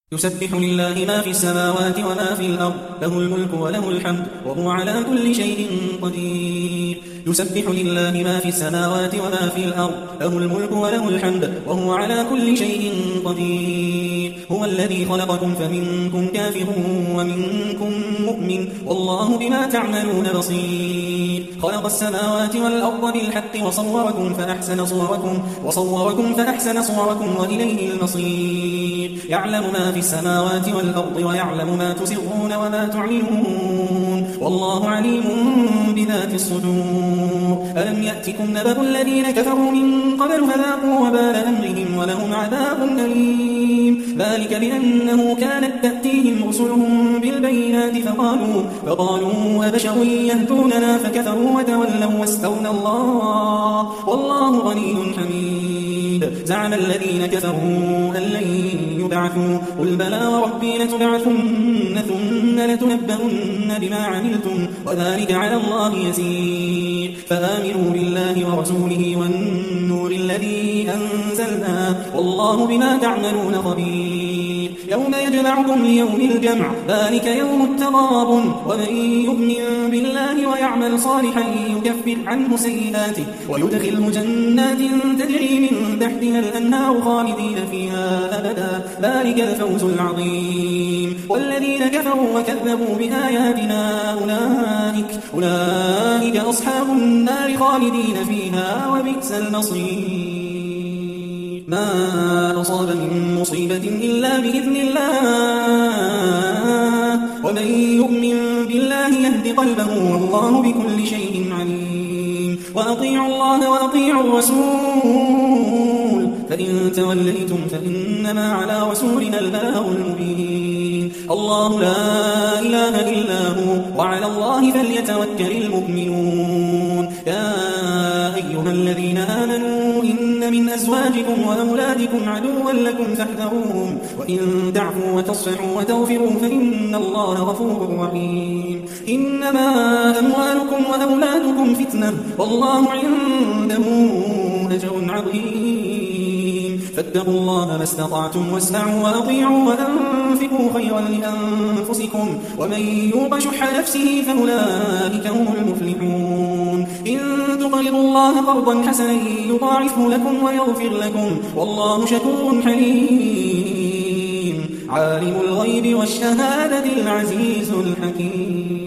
يسبح لله ما في السماوات وما في الأرض له الملك وله الحمد وهو على كل شيء قدير يسبح لله ما في السماوات وما في الأرض له الملك وله الحمد وهو على كل شيء قدير هو الذي خلقكم فمنكم كافر ومنكم مؤمن والله بما تعملون بصير خلق السماوات والأرض بالحق وصوركم فأحسن صوركم وإليه المصير يعلم ما في السماوات والأرض ويعلم ما تسرون وما تعلنون والله عليم بذات الصدور ألم يأتكم نبأ الذين كفروا من قبل فذاقوا وبال أمرهم ولهم عذاب أليم ذلك بأنه كانت تأتيهم رسلهم بالبينات فقالوا أبشر يهدوننا فكفروا وتولوا واستغنى الله والله غني حميد زعم الذين كفروا أن لن يبعثوا قل بلى وربي لتبعثن ثم لتنبؤن بما عملتم وذلك على الله يسير فآمنوا بالله ورسوله والنور الذي أنزلنا والله بما تعملون خبير يوم يجمعكم ليوم الجمع ذلك يوم التغاب ومن يؤمن بالله ويعمل صالحا يكفر عنه سيئاته ويدخله جنات تجري من تحتها الأنهار خالدين فيها أبدا ذلك الفوز العظيم والذين كفروا وكذبوا بآياتنا أولئك أصحاب النار خالدين فيها وبئس المصير ما أصاب من مصيبة إلا بإذن الله ومن يؤمن بالله يهد قلبه والله بكل شيء عليم وأطيعوا الله وأطيعوا الرسول فإن توليتم فإنما على رسولنا البلاغ المبين الله لا إله إلا هو وعلى الله فليتوكل المؤمنون يا أيها الذين آمنوا إن من أزواجكم وأولادكم عدوا لكم فاحذروهم وإن تعفوا وتصفحوا وتغفروا فإن الله غفور رحيم إنما أموالكم وأولادكم فتنة والله عنده أجر عظيم فاتقوا الله ما استطعتم واسمعوا وأطيعوا وأنفقوا خيرا لأنفسكم ومن يوق شح نفسه فأولئك هم المفلحون إن تقرضوا الله قرضا حسنا يضاعفه لكم ويغفر لكم والله شكور حليم عالم الغيب والشهادة العزيز الحكيم